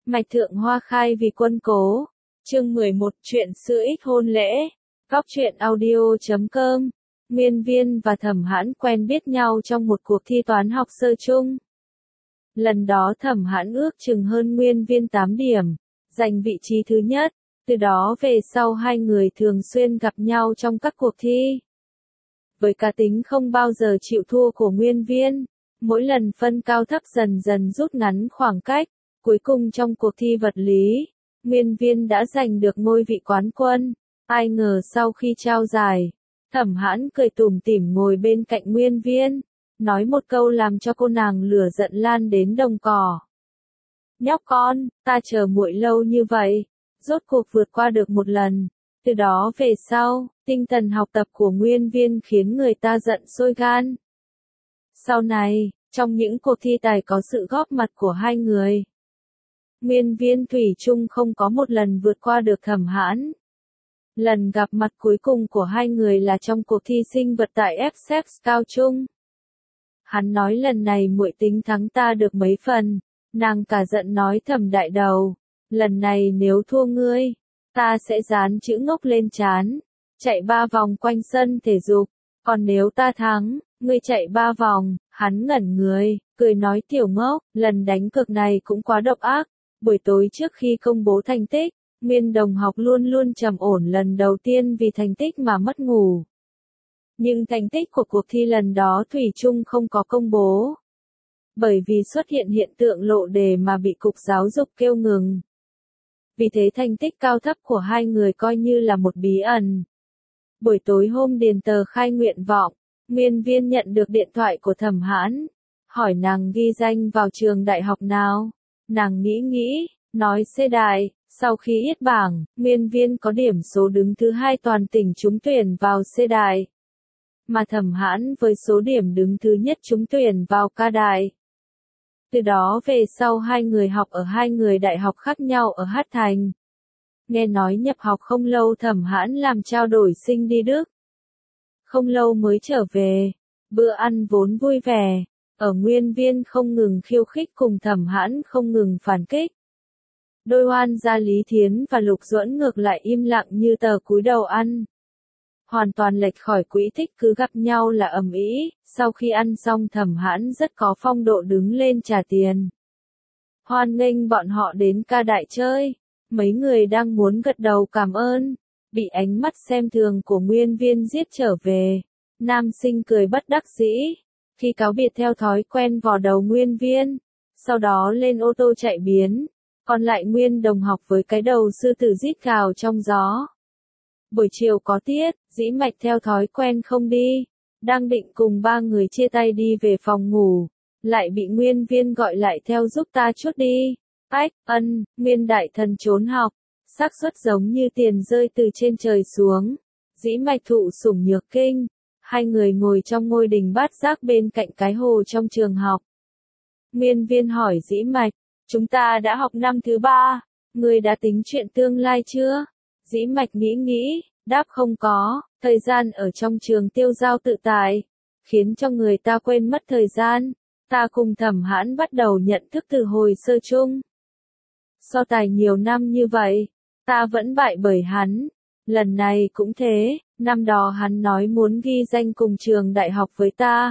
Mạch Thượng Hoa khai vì quân cố. Chương 11 chuyện xưa ít hôn lễ. Góc truyện audio.com. Nguyên Viên và Thẩm Hãn quen biết nhau trong một cuộc thi toán học sơ chung. Lần đó Thẩm Hãn ước chừng hơn Nguyên Viên 8 điểm, giành vị trí thứ nhất. Từ đó về sau hai người thường xuyên gặp nhau trong các cuộc thi. Với cá tính không bao giờ chịu thua của Nguyên Viên, mỗi lần phân cao thấp dần dần rút ngắn khoảng cách. Cuối cùng trong cuộc thi vật lý, Nguyên Viên đã giành được ngôi vị quán quân. Ai ngờ sau khi trao giải, Thẩm Hãn cười tủm tỉm ngồi bên cạnh Nguyên Viên, nói một câu làm cho cô nàng lửa giận lan đến đồng cỏ. Nhóc con, ta chờ muội lâu như vậy, rốt cuộc vượt qua được một lần. Từ đó về sau, tinh thần học tập của Nguyên Viên khiến người ta giận sôi gan. Sau này, trong những cuộc thi tài có sự góp mặt của hai người, Nguyên Viên thủy chung không có một lần vượt qua được Thẩm Hãn. Lần gặp mặt cuối cùng của hai người là trong cuộc thi sinh vật tại FSEC cao trung. Hắn nói lần này muội tính thắng ta được mấy phần, nàng cả giận nói Thẩm đại đầu, lần này nếu thua ngươi, ta sẽ dán chữ ngốc lên trán, chạy 3 vòng quanh sân thể dục, còn nếu ta thắng, ngươi chạy 3 vòng. Hắn ngẩn người, cười nói tiểu ngốc, lần đánh cược này cũng quá độc ác. Buổi tối trước khi công bố thành tích, Nguyên đồng học luôn luôn trầm ổn lần đầu tiên vì thành tích mà mất ngủ. Nhưng thành tích của cuộc thi lần đó thủy chung không có công bố. Bởi vì xuất hiện hiện tượng lộ đề mà bị Cục Giáo dục kêu ngừng. Vì thế thành tích cao thấp của hai người coi như là một bí ẩn. Buổi tối hôm điền tờ khai nguyện vọng, Nguyên Viên nhận được điện thoại của Thẩm Hãn, hỏi nàng ghi danh vào trường đại học nào. Nàng nghĩ, nói C đại. Sau khi yết bảng, Nguyên Viên có điểm số đứng thứ 2 toàn tỉnh trúng tuyển vào C đại. Mà Thẩm Hãn với số điểm đứng thứ nhất trúng tuyển vào K đại. Từ đó về sau hai người học ở hai người đại học khác nhau ở Hát Thành. Nghe nói nhập học không lâu Thẩm Hãn làm trao đổi sinh đi Đức. Không lâu mới trở về, bữa ăn vốn vui vẻ, ở Nguyên Viên không ngừng khiêu khích cùng Thẩm Hãn không ngừng phản kích. Đôi oan gia Lý Thiến và Lục Duẫn ngược lại im lặng như tờ cúi đầu ăn. Hoàn toàn lệch khỏi quỹ tích cứ gặp nhau là ầm ĩ. Sau khi ăn xong Thẩm Hãn rất có phong độ đứng lên trả tiền. Hoan nghênh bọn họ đến Ca đại chơi. Mấy người đang muốn gật đầu cảm ơn, bị ánh mắt xem thường của Nguyên Viên giết trở về. Nam sinh cười bất đắc dĩ, khi cáo biệt theo thói quen vò đầu Nguyên Viên, sau đó lên ô tô chạy biến, còn lại Nguyên đồng học với cái đầu sư tử rít gào trong gió. Buổi chiều có tiết, Dĩ Mạch theo thói quen không đi, đang định cùng ba người chia tay đi về phòng ngủ, lại bị Nguyên Viên gọi lại theo giúp ta chút đi. Ách, Nguyên đại thần trốn học, xác suất giống như tiền rơi từ trên trời xuống. Dĩ Mạch thụ sủng nhược kinh, hai người ngồi trong ngôi đình bát giác bên cạnh cái hồ trong trường học. Nguyên Viên hỏi Dĩ Mạch, chúng ta đã học năm thứ 3, người đã tính chuyện tương lai chưa? Dĩ Mạch nghĩ, đáp không có, thời gian ở trong trường tiêu dao tự tại, khiến cho người ta quên mất thời gian. Ta cùng Thẩm Hãn bắt đầu nhận thức từ hồi sơ chung. So tài nhiều năm như vậy, ta vẫn bại bởi hắn. Lần này cũng thế, năm đó hắn nói muốn ghi danh cùng trường đại học với ta.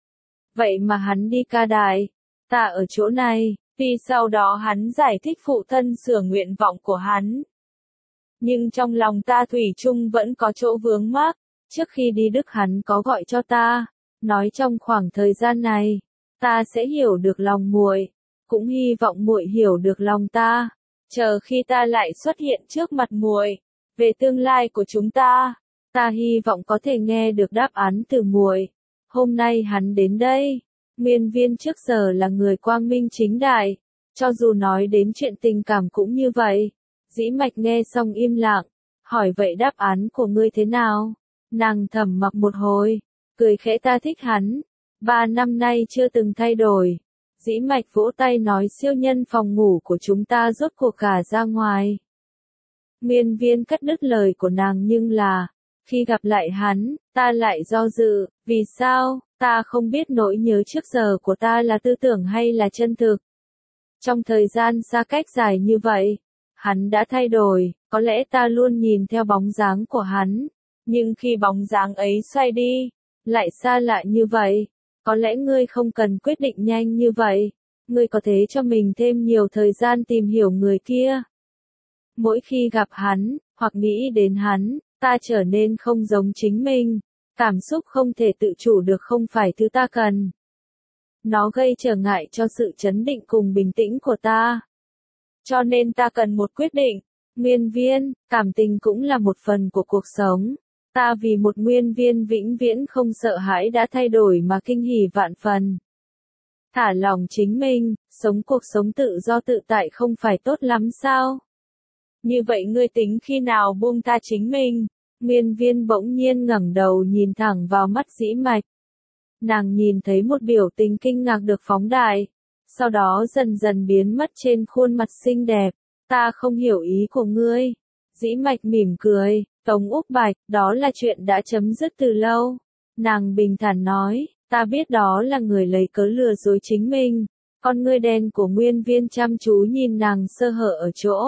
Vậy mà hắn đi Ca đại, ta ở chỗ này, vì sau đó hắn giải thích phụ thân sửa nguyện vọng của hắn. Nhưng trong lòng ta thủy chung vẫn có chỗ vướng mắc, trước khi đi Đức hắn có gọi cho ta, nói trong khoảng thời gian này, ta sẽ hiểu được lòng muội, cũng hy vọng muội hiểu được lòng ta. Chờ khi ta lại xuất hiện trước mặt muội, về tương lai của chúng ta hy vọng có thể nghe được đáp án từ muội. Hôm nay hắn đến đây, Nguyên Viên trước giờ là người quang minh chính đại, cho dù nói đến chuyện tình cảm cũng như vậy. Dĩ Mạch nghe xong im lặng, hỏi vậy đáp án của ngươi thế nào? Nàng thầm mặc một hồi, cười khẽ ta thích hắn, 3 năm nay chưa từng thay đổi. Dĩ Mạch vỗ tay nói siêu nhân phòng ngủ của chúng ta rốt cuộc gả ra ngoài. Nguyên Viên cắt đứt lời của nàng nhưng là, khi gặp lại hắn, ta lại do dự, vì sao, ta không biết nỗi nhớ trước giờ của ta là tư tưởng hay là chân thực. Trong thời gian xa cách dài như vậy, hắn đã thay đổi, có lẽ ta luôn nhìn theo bóng dáng của hắn, nhưng khi bóng dáng ấy xoay đi, lại xa lạ như vậy, có lẽ ngươi không cần quyết định nhanh như vậy, ngươi có thể cho mình thêm nhiều thời gian tìm hiểu người kia. Mỗi khi gặp hắn, hoặc nghĩ đến hắn, ta trở nên không giống chính mình, cảm xúc không thể tự chủ được không phải thứ ta cần. Nó gây trở ngại cho sự trấn định cùng bình tĩnh của ta. Cho nên ta cần một quyết định. Nguyên viên, cảm tình cũng là một phần của cuộc sống. Ta vì một nguyên viên vĩnh viễn không sợ hãi đã thay đổi mà kinh hỉ vạn phần. Thả lòng chính mình, sống cuộc sống tự do tự tại không phải tốt lắm sao? Như vậy ngươi tính khi nào buông tha chính mình? Nguyên viên bỗng nhiên ngẩng đầu nhìn thẳng vào mắt Dĩ Mạch. Nàng nhìn thấy một biểu tình kinh ngạc được phóng đại, sau đó dần dần biến mất trên khuôn mặt xinh đẹp. Ta không hiểu ý của ngươi. Dĩ Mạch mỉm cười, Tống Úc Bạch, đó là chuyện đã chấm dứt từ lâu. Nàng bình thản nói, ta biết đó là người lấy cớ lừa dối chính mình. Con ngươi đen của Nguyên viên chăm chú nhìn nàng sơ hở ở chỗ.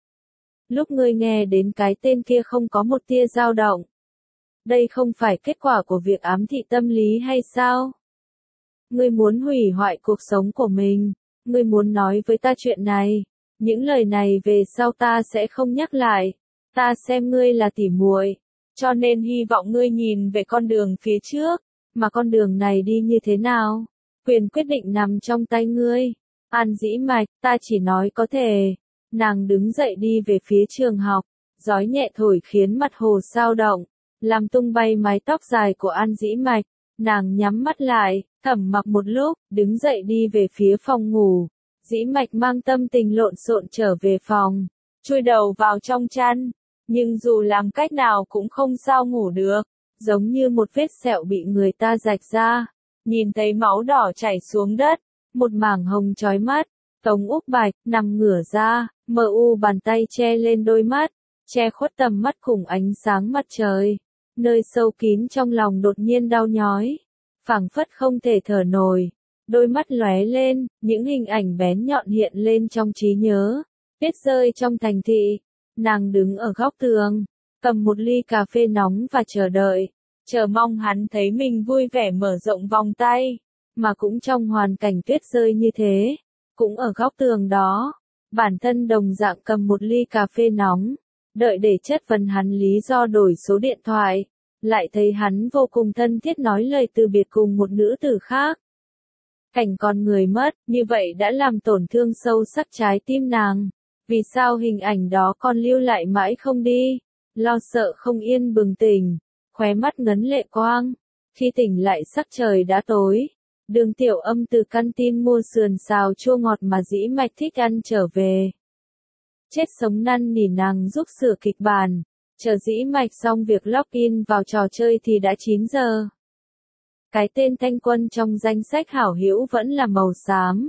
Lúc ngươi nghe đến cái tên kia không có một tia dao động. Đây không phải kết quả của việc ám thị tâm lý hay sao? Ngươi muốn hủy hoại cuộc sống của mình. Ngươi muốn nói với ta chuyện này. Những lời này về sau ta sẽ không nhắc lại. Ta xem ngươi là tỉ muội, cho nên hy vọng ngươi nhìn về con đường phía trước. Mà con đường này đi như thế nào? Quyền quyết định nằm trong tay ngươi. An Dĩ Mạch, ta chỉ nói có thể. Nàng đứng dậy đi về phía trường học. Gió nhẹ thổi khiến mặt hồ sao động, làm tung bay mái tóc dài của An Dĩ Mạch. Nàng nhắm mắt lại, thầm mặc một lúc, đứng dậy đi về phía phòng ngủ. Dĩ Mạch mang tâm tình lộn xộn trở về phòng, chui đầu vào trong chăn, nhưng dù làm cách nào cũng không sao ngủ được, giống như một vết sẹo bị người ta rạch ra, nhìn thấy máu đỏ chảy xuống đất, một mảng hồng chói mắt. Tống Úc Bạch nằm ngửa ra, mờ u bàn tay che lên đôi mắt, che khuất tầm mắt cùng ánh sáng mặt trời. Nơi sâu kín trong lòng đột nhiên đau nhói, phảng phất không thể thở nổi. Đôi mắt lóe lên, những hình ảnh bén nhọn hiện lên trong trí nhớ. Tuyết rơi trong thành thị, nàng đứng ở góc tường, cầm một ly cà phê nóng và chờ đợi, chờ mong hắn thấy mình vui vẻ mở rộng vòng tay. Mà cũng trong hoàn cảnh tuyết rơi như thế, cũng ở góc tường đó, bản thân đồng dạng cầm một ly cà phê nóng, đợi để chất vấn hắn lý do đổi số điện thoại, lại thấy hắn vô cùng thân thiết nói lời từ biệt cùng một nữ tử khác. Cảnh con người mất, như vậy đã làm tổn thương sâu sắc trái tim nàng. Vì sao hình ảnh đó còn lưu lại mãi không đi? Lo sợ không yên bừng tỉnh, khóe mắt ngấn lệ quang. Khi tỉnh lại sắc trời đã tối. Đường Tiểu Âm từ căn tin mua sườn xào chua ngọt mà Dĩ Mạch thích ăn trở về. Chết sống năn nỉ nàng giúp sửa kịch bản. Chờ Dĩ Mạch xong việc login vào trò chơi thì đã 9 giờ. Cái tên Thanh Quân trong danh sách hảo hữu vẫn là màu xám.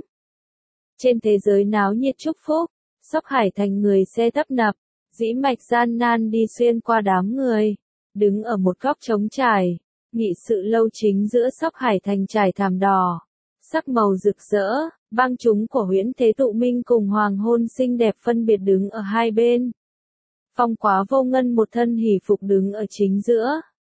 Trên thế giới náo nhiệt chúc phúc, Sóc Hải Thành người xe tấp nập, Dĩ Mạch gian nan đi xuyên qua đám người, đứng ở một góc trống trải, nghị sự lâu chính giữa Sóc Hải Thành trải thảm đỏ, sắc màu rực rỡ, băng chúng của Huyễn Thế Tụ Minh cùng hoàng hôn xinh đẹp phân biệt đứng ở hai bên. Phong Quá Vô Ngân một thân hỉ phục đứng ở chính giữa.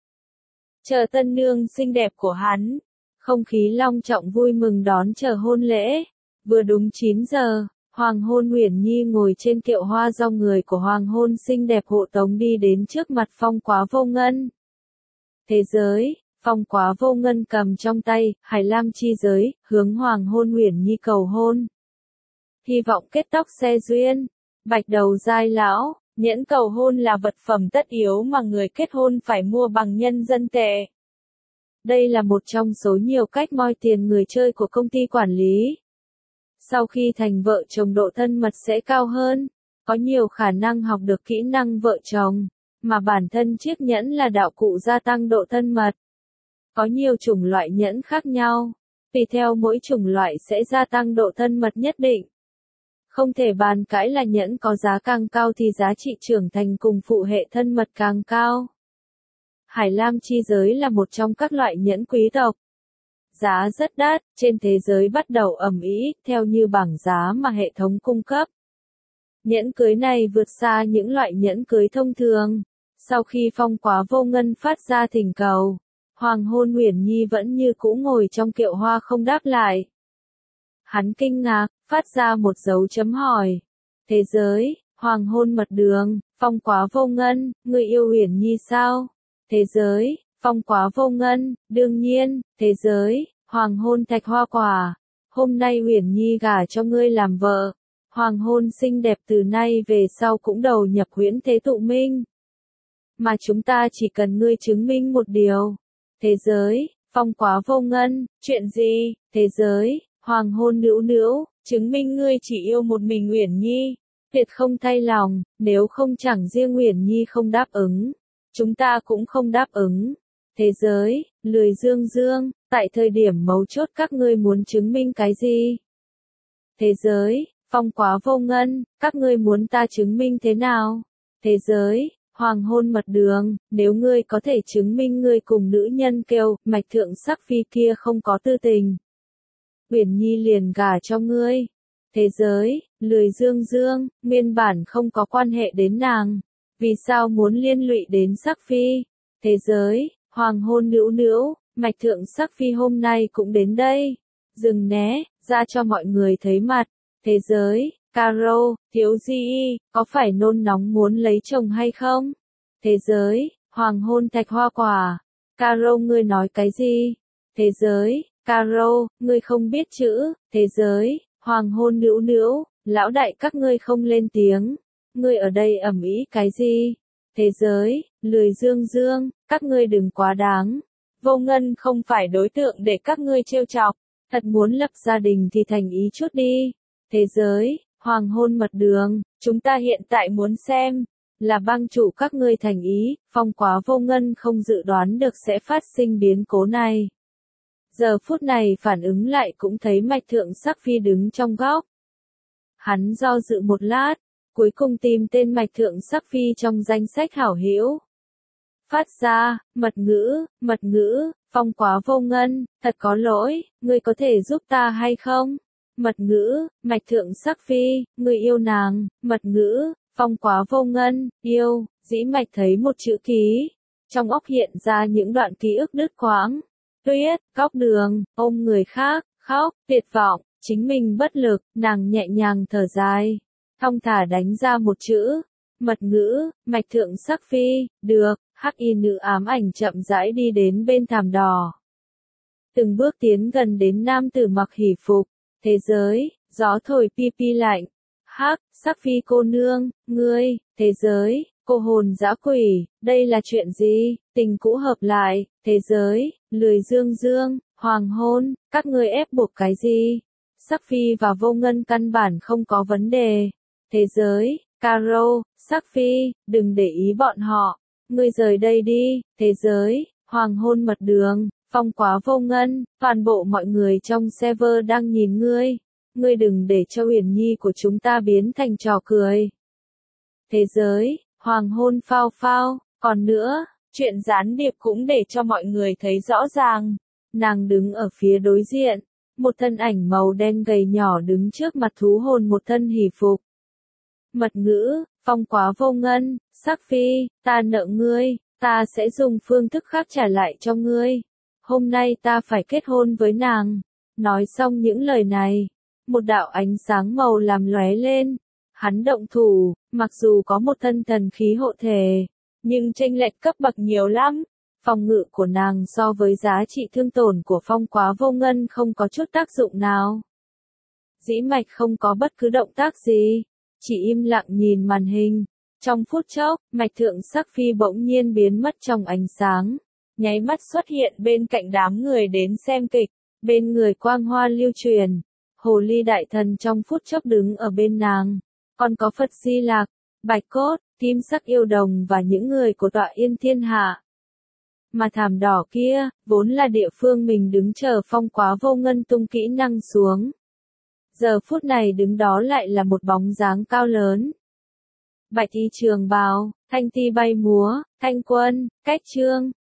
Chờ tân nương xinh đẹp của hắn, không khí long trọng vui mừng đón chờ hôn lễ. Vừa đúng 9 giờ, Hoàng hôn Uyển Nhi ngồi trên kiệu hoa do người của Hoàng hôn xinh đẹp hộ tống đi đến trước mặt Phong Quá Vô Ngân. Thế giới, Phong Quá Vô Ngân cầm trong tay, Hải Lam chi giới, hướng Hoàng hôn Uyển Nhi cầu hôn. Hy vọng kết tóc xe duyên, bạch đầu giai lão. Nhẫn cầu hôn là vật phẩm tất yếu mà người kết hôn phải mua bằng nhân dân tệ. Đây là một trong số nhiều cách moi tiền người chơi của công ty quản lý. Sau khi thành vợ chồng độ thân mật sẽ cao hơn, có nhiều khả năng học được kỹ năng vợ chồng, mà bản thân chiếc nhẫn là đạo cụ gia tăng độ thân mật. Có nhiều chủng loại nhẫn khác nhau, tùy theo mỗi chủng loại sẽ gia tăng độ thân mật nhất định. Không thể bàn cãi là nhẫn có giá càng cao thì giá trị trưởng thành cùng phụ hệ thân mật càng cao. Hải Lam chi giới là một trong các loại nhẫn quý tộc. giá rất đắt, trên thế giới bắt đầu ầm ĩ, theo như bảng giá mà hệ thống cung cấp. Nhẫn cưới này vượt xa những loại nhẫn cưới thông thường. Sau khi Phong Quá Vô Ngân phát ra thỉnh cầu, Hoàng Hôn Uyển Nhi vẫn như cũ ngồi trong kiệu hoa không đáp lại. Hắn kinh ngạc, phát ra một dấu chấm hỏi. Thế giới, Hoàng Hôn Mật Đường, Phong Quá Vô Ngân, người yêu Uyển Nhi sao? Thế giới, Phong Quá Vô Ngân, đương nhiên. Thế giới, Hoàng Hôn Thạch Hoa Quả, hôm nay Uyển Nhi gả cho ngươi làm vợ. Hoàng Hôn xinh đẹp từ nay về sau cũng đầu nhập Huyễn Thế Tụ Minh. Mà chúng ta chỉ cần ngươi chứng minh một điều. Thế giới, Phong Quá Vô Ngân, chuyện gì? Thế giới, Hoàng Hôn Nữu Nữu, chứng minh ngươi chỉ yêu một mình Uyển Nhi. Tuyệt không thay lòng, nếu không chẳng riêng Uyển Nhi không đáp ứng, chúng ta cũng không đáp ứng. Thế giới, Lười Dương Dương, tại thời điểm mấu chốt các ngươi muốn chứng minh cái gì? Thế giới, Phong Quá Vô Ngân, các ngươi muốn ta chứng minh thế nào? Thế giới, Hoàng Hôn Mật Đường, nếu ngươi có thể chứng minh ngươi cùng nữ nhân kêu, Mạch Thượng Sắc Phi kia không có tư tình, Uyển Nhi liền gả cho ngươi. Thế giới, Lười Dương Dương, nguyên bản không có quan hệ đến nàng, vì sao muốn liên lụy đến Sắc Phi? Thế giới, Hoàng Hôn Nữu Nữu, Mạch Thượng Sắc Phi hôm nay cũng đến đây. Dừng né, ra cho mọi người thấy mặt. Thế giới, Caro, thiếu gì, có phải nôn nóng muốn lấy chồng hay không? Thế giới, Hoàng Hôn Thạch Hoa Quả, Caro ngươi nói cái gì? Thế giới, Caro, ngươi không biết chữ. Thế giới, Hoàng Hôn Nữu Nữu, lão đại các ngươi không lên tiếng. Ngươi ở đây ầm ĩ cái gì? Thế giới, Lười Dương Dương, các ngươi đừng quá đáng. Vô Ngân không phải đối tượng để các ngươi trêu chọc. Thật muốn lập gia đình thì thành ý chút đi. Thế giới, Hoàng Hôn Mật Đường, chúng ta hiện tại muốn xem, là bang chủ các ngươi thành ý. Phong Quá Vô Ngân không dự đoán được sẽ phát sinh biến cố này. Giờ phút này phản ứng lại cũng thấy Mạch Thượng Sắc Phi đứng trong góc. Hắn do dự một lát, cuối cùng tìm tên Mạch Thượng Sắc Phi trong danh sách hảo hữu. Phát ra, mật ngữ, Phong Quá Vô Ngân, thật có lỗi, ngươi có thể giúp ta hay không? Mật ngữ, Mạch Thượng Sắc Phi, ngươi yêu nàng. Mật ngữ, Phong Quá Vô Ngân, yêu. Dĩ Mạch thấy một chữ ký, trong óc hiện ra những đoạn ký ức đứt quãng. Tuyết, góc đường, ôm người khác, khóc, tuyệt vọng, chính mình bất lực, nàng nhẹ nhàng thở dài, thong thả đánh ra một chữ. Mật ngữ, Mạch Thượng Sắc Phi, được. Hắc y nữ ám ảnh chậm rãi đi đến bên thảm đỏ. Từng bước tiến gần đến nam tử mặc hỉ phục. Thế giới, gió thổi pi pi lạnh. Hắc, Sắc Phi cô nương, ngươi. Thế giới, cô hồn dã quỷ, đây là chuyện gì? Tình cũ hợp lại. Thế giới, Lười Dương Dương, Hoàng Hôn, các ngươi ép buộc cái gì? Sắc Phi và Vô Ngân căn bản không có vấn đề. Thế giới, Caro, Sắc Phi, đừng để ý bọn họ. Ngươi rời đây đi. Thế giới, Hoàng Hôn Mật Đường, Phong Quá Vô Ngân, toàn bộ mọi người trong server đang nhìn ngươi. Ngươi đừng để cho Uyển Nhi của chúng ta biến thành trò cười. Thế giới, Hoàng Hôn Phao Phao, còn nữa, chuyện gián điệp cũng để cho mọi người thấy rõ ràng. Nàng đứng ở phía đối diện, một thân ảnh màu đen gầy nhỏ đứng trước mặt thú hồn một thân hỉ phục. Mật ngữ, Phong Quá Vô Ngân, Sắc Phi, ta nợ ngươi, ta sẽ dùng phương thức khác trả lại cho ngươi. Hôm nay ta phải kết hôn với nàng. Nói xong những lời này, một đạo ánh sáng màu làm lóe lên. Hắn động thủ, mặc dù có một thân thần khí hộ thể, nhưng chênh lệch cấp bậc nhiều lắm. Phòng ngự của nàng so với giá trị thương tổn của Phong Quá Vô Ngân không có chút tác dụng nào. Dĩ Mạch không có bất cứ động tác gì, chỉ im lặng nhìn màn hình. Trong phút chốc, Mạch Thượng Sắc Phi bỗng nhiên biến mất trong ánh sáng, nháy mắt xuất hiện bên cạnh đám người đến xem kịch, bên người quang hoa lưu truyền. Hồ ly đại thần trong phút chốc đứng ở bên nàng, còn có Phật Di Lạc, Bạch Cốt, Kim Sắc Yêu Đồng và những người của tọa Yên Thiên Hạ. Mà thảm đỏ kia, vốn là địa phương mình đứng chờ Phong Quá Vô Ngân tung kỹ năng xuống. Giờ phút này đứng đó lại là một bóng dáng cao lớn. Bạch y trường bào, thanh ti bay múa, thanh quân, cách trương,